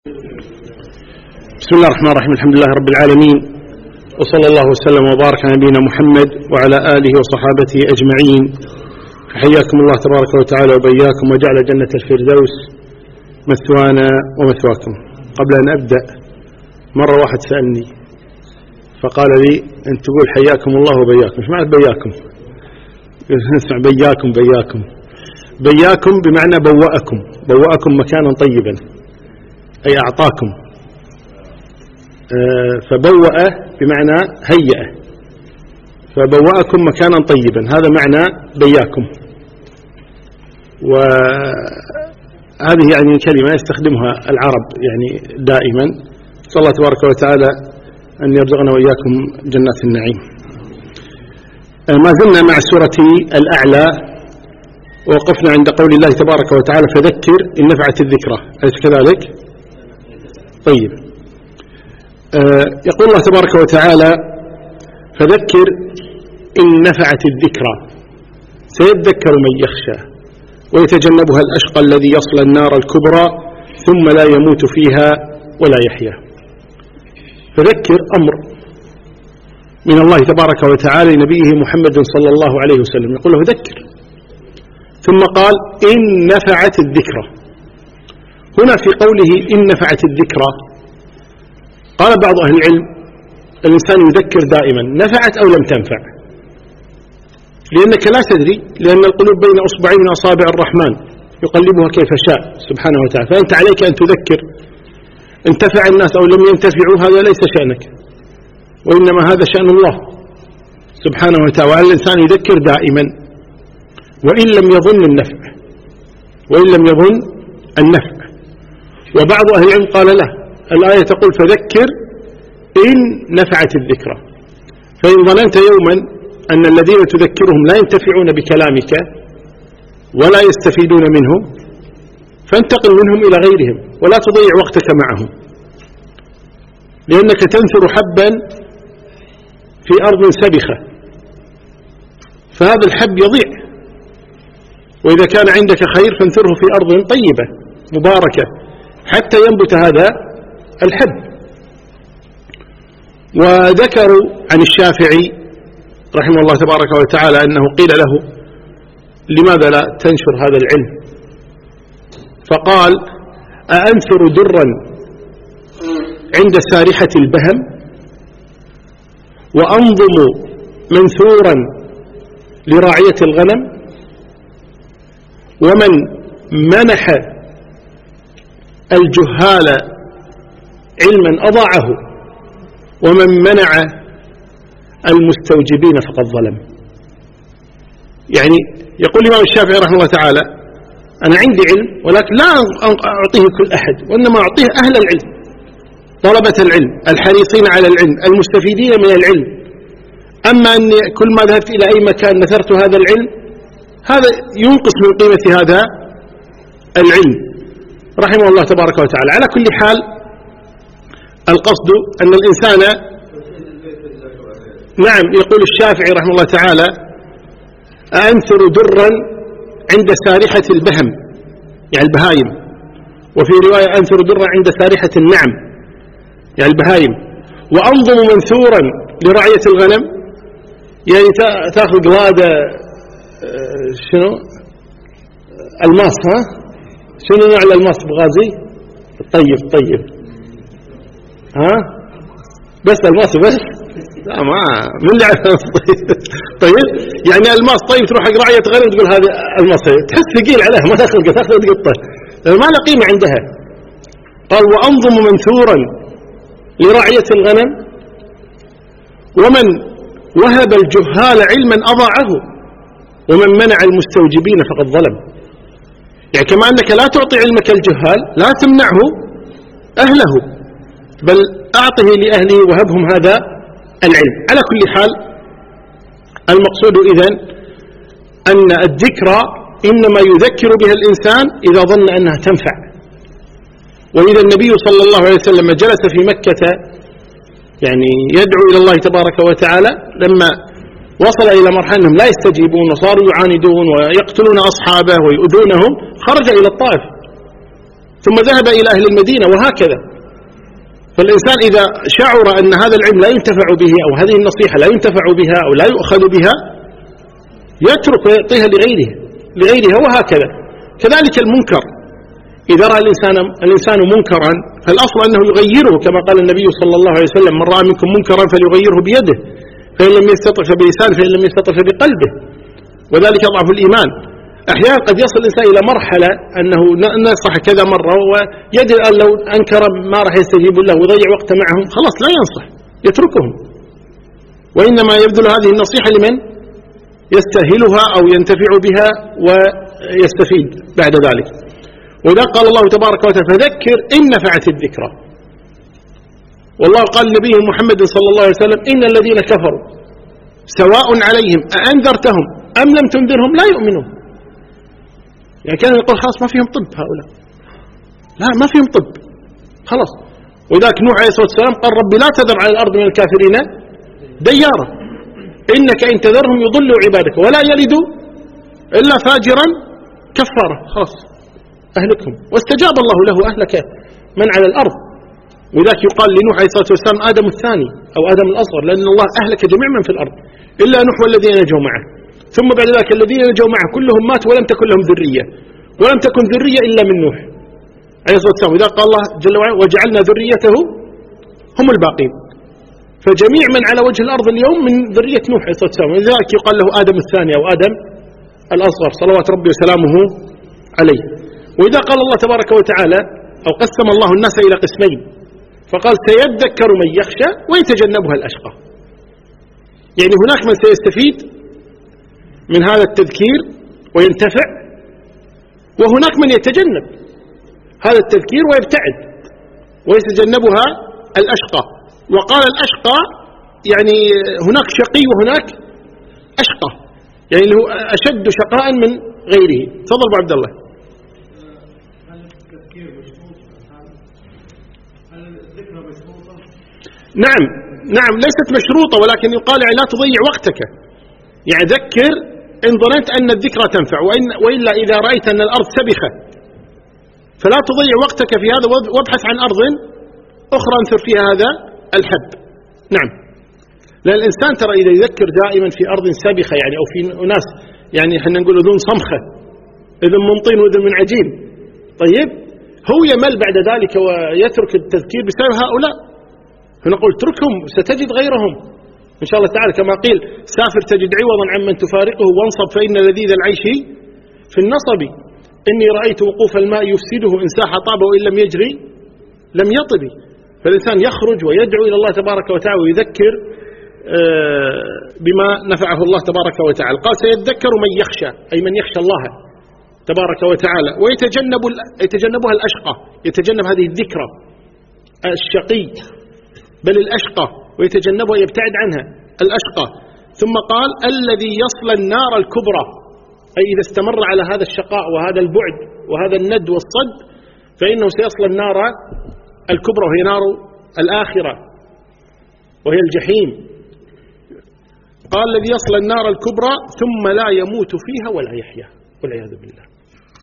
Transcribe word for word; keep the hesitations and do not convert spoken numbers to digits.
بسم الله الرحمن الرحيم. الحمد لله رب العالمين، وصلى الله وسلم وبارك على نبينا محمد وعلى آله وصحابته أجمعين. فحياكم الله تبارك وتعالى وبياكم، وجعل جنة الفردوس مثوانا ومثواكم. قبل أن أبدأ، مرة واحد سألني فقال لي أنت تقول حياكم الله وبياكم، ايش معنى بياكم؟ نسمع بياكم بياكم بياكم بمعنى بوأكم، بوأكم مكانا طيبا، أي أعطاكم. فبوأ بمعنى هيئة، فبوأكم مكانا طيبا، هذا معنى بياكم. وهذه يعني كلمة يستخدمها العرب يعني دائما. صلى الله تبارك وتعالى أن يرزقنا وإياكم جنات النعيم. ما زلنا مع سورة الأعلى، ووقفنا عند قول الله تبارك وتعالى فذكر إن نفعت الذكرى، أليس كذلك؟ طيب. يقول الله تبارك وتعالى فذكر إن نفعت الذكرى سيذكر من يخشى ويتجنبها الأشقى الذي يصلى النار الكبرى ثم لا يموت فيها ولا يحيا. فذكر أمر من الله تبارك وتعالى لنبيه محمد صلى الله عليه وسلم، يقول له ذكر، ثم قال إن نفعت الذكرى. هنا في قوله إن نفعت الذكرى قال بعض أهل العلم الإنسان يذكر دائما، نفعت أو لم تنفع، لأنك لا تدري، لأن القلوب بين أصبعين من أصابع الرحمن يقلبها كيف شاء سبحانه وتعالى. فأنت عليك أن تذكر، انتفع الناس أو لم ينتفعوا هذا ليس شأنك، وإنما هذا شأن الله سبحانه وتعالى. وعلى الإنسان يذكر دائما وإن لم يظن النفع، وإن لم يظن النفع. وبعض أهل العلم قال له الآية تقول فذكر إن نفعت الذكرى، فإن ظننت يوما أن الذين تذكرهم لا ينتفعون بكلامك ولا يستفيدون منه فانتقل منهم إلى غيرهم ولا تضيع وقتك معهم، لأنك تنثر حبا في أرض سبخة، فهذا الحب يضيع. وإذا كان عندك خير فانثره في أرض طيبة مباركة حتى ينبت هذا الحب. وذكروا عن الشافعي رحمه الله تبارك وتعالى أنه قيل له لماذا لا تنشر هذا العلم؟ فقال أأنثر درا عند سارحة البهم وأنظم منثورا لراعية الغنم، ومن منح الجهال علما أضاعه ومن منع المستوجبين فقد ظلم. يعني يقول الإمام الشافعي رحمه الله تعالى أنا عندي علم ولكن لا أعطيه كل أحد، وإنما أعطيه أهل العلم، طلبة العلم الحريصين على العلم المستفيدين من العلم. أما أن كل ما ذهبت إلى أي مكان نثرت هذا العلم هذا ينقص من قيمة هذا العلم رحمه الله تبارك وتعالى. على كل حال القصد أن الإنسان، نعم، يقول الشافعي رحمه الله تعالى أنثر درا عند سارحة البهم يعني البهايم، وفي رواية أنثر درا عند سارحة النعم يعني البهايم، وأنظم منثورا لرعية الغنم يعني تأخذ قلادة شنو الماس، ها شنو نوع الألماس بغازي الطيب طيب ها بس الماس بس لا ما من اللي عارف طيب يعني الماس طيب تروح حق رعية غنم تقول هذا الماس تحس ثقيل عليها ما تاخذ تاخذ تقطه ما له قيمة عندها. قال وأنظم منثورا لرعية الغنم ومن وهب الجهال علما أضاعه ومن منع المستوجبين فقد ظلم. يعني كما أنك لا تعطي علمك الجهال لا تمنعه أهله، بل أعطه لأهله وهبهم هذا العلم. على كل حال المقصود إذن أن الذكرى إنما يذكر بها الإنسان إذا ظن أنها تنفع. وإذا النبي صلى الله عليه وسلم جلس في مكة يعني يدعو إلى الله تبارك وتعالى، لما وصل إلى مرحلة أنهم لا يستجيبون وصاروا يعاندون ويقتلون أصحابه ويؤذونهم خرج إلى الطائف ثم ذهب إلى أهل المدينة وهكذا. فالإنسان إذا شعر أن هذا العلم لا ينتفع به أو هذه النصيحة لا ينتفع بها أو لا يؤخذ بها يترك ويعطيها لغيره لغيرها وهكذا. كذلك المنكر، إذا رأى الإنسان, الإنسان منكرا فالأصل أنه يغيره، كما قال النبي صلى الله عليه وسلم: من رأى منكم منكرا فليغيره بيده، فإن لم يستطع فبلسانه، فإن لم يستطع فبقلبه، وذلك ضعف الإيمان. أحيانا قد يصل الإنسان إلى مرحلة أنه نصح كذا مرة ويدري أن لو أنكر ما راح يستجيب له ويضيع وقته معهم، خلاص لا ينصح، يتركهم، وإنما يبذل هذه النصيحة لمن يستاهلها أو ينتفع بها ويستفيد بعد ذلك. وإذا قال الله تبارك وتعالى: فذكر إن نفعت الذكرى. والله قال لنبيه محمد صلى الله عليه وسلم: إن الذين كفروا سواء عليهم أأنذرتهم أم لم تنذرهم لا يؤمنون. يعني كان يقول خلاص ما فيهم طب هؤلاء، لا ما فيهم طب خلاص. وذاك نوح عليه الصلاة والسلام قال: ربي لا تذر على الأرض من الكافرين ديارا إنك إن تذرهم يضلوا عبادك ولا يلدوا إلا فاجرا كفارا. خلاص أهلكهم. واستجاب الله له أهلك من على الأرض. وذاك يقال لنوح عليه الصلاة والسلام آدم الثاني أو آدم الأصغر، لأن الله أهلك جميع من في الأرض إلا نوح والذين نجوا معه. ثم بعد ذلك الذين نجوا معه كلهم ماتوا ولم تكن لهم ذرية، ولم تكن ذرية إلا من نوح عليه الصلاة والسلام. وذاك قال الله جل وعلا: وجعلنا ذريته هم الباقين. فجميع من على وجه الأرض اليوم من ذرية نوح عليه الصلاة والسلام، ولذلك يقال له آدم الثاني أو آدم الأصغر صلوات ربي وسلامه عليه. وإذا قال الله تبارك وتعالى أو قسم الله الناس إلى قسمين فقال: سيذكر من يخشى ويتجنبها الأشقى. يعني هناك من سيستفيد من هذا التذكير وينتفع، وهناك من يتجنب هذا التذكير ويبتعد ويتجنبها الأشقى. وقال الأشقى يعني هناك شقي وهناك أشقى، يعني هو أشد شقاء من غيره. تفضل أبو عبد الله. نعم نعم ليست مشروطة، ولكن يقال لا تضيع وقتك، يعني ذكر إن ظننت أن الذكرى تنفع، وإن وإلا إذا رأيت أن الأرض سبخة فلا تضيع وقتك في هذا، وابحث عن أرض أخرى انثر فيها هذا الحب. نعم، لأن الإنسان ترى إذا يذكر دائما في أرض سابخة يعني أو في أناس يعني احنا نقول أذن صمخة، أذن من طين وأذن من عجين، طيب هو يمل بعد ذلك ويترك التذكير بسبب هؤلاء. فنقول اتركهم ستجد غيرهم إن شاء الله تعالى، كما قيل: سافر تجد عوضا عمن تفارقه، وانصب فإن لذيذ العيش في النصب، إني رأيت وقوف الماء يفسده، إن ساح طاب وإن لم يجري لم يطب. فالإنسان يخرج ويدعو إلى الله تبارك وتعالى ويذكر بما نفعه الله تبارك وتعالى. قال: سيذكر من يخشى، أي من يخشى الله تبارك وتعالى، ويتجنب يتجنبها الأشقى، يتجنب هذه الذكرى الشقي بل الأشقى، ويتجنبها يبتعد عنها الأشقى. ثم قال: الذي يصل النار الكبرى، أي إذا استمر على هذا الشقاء وهذا البعد وهذا الند والصد فإنه سيصل النار الكبرى، وهي نار الآخرة وهي الجحيم. قال: الذي يصل النار الكبرى ثم لا يموت فيها ولا يحيا، والعياذ بالله.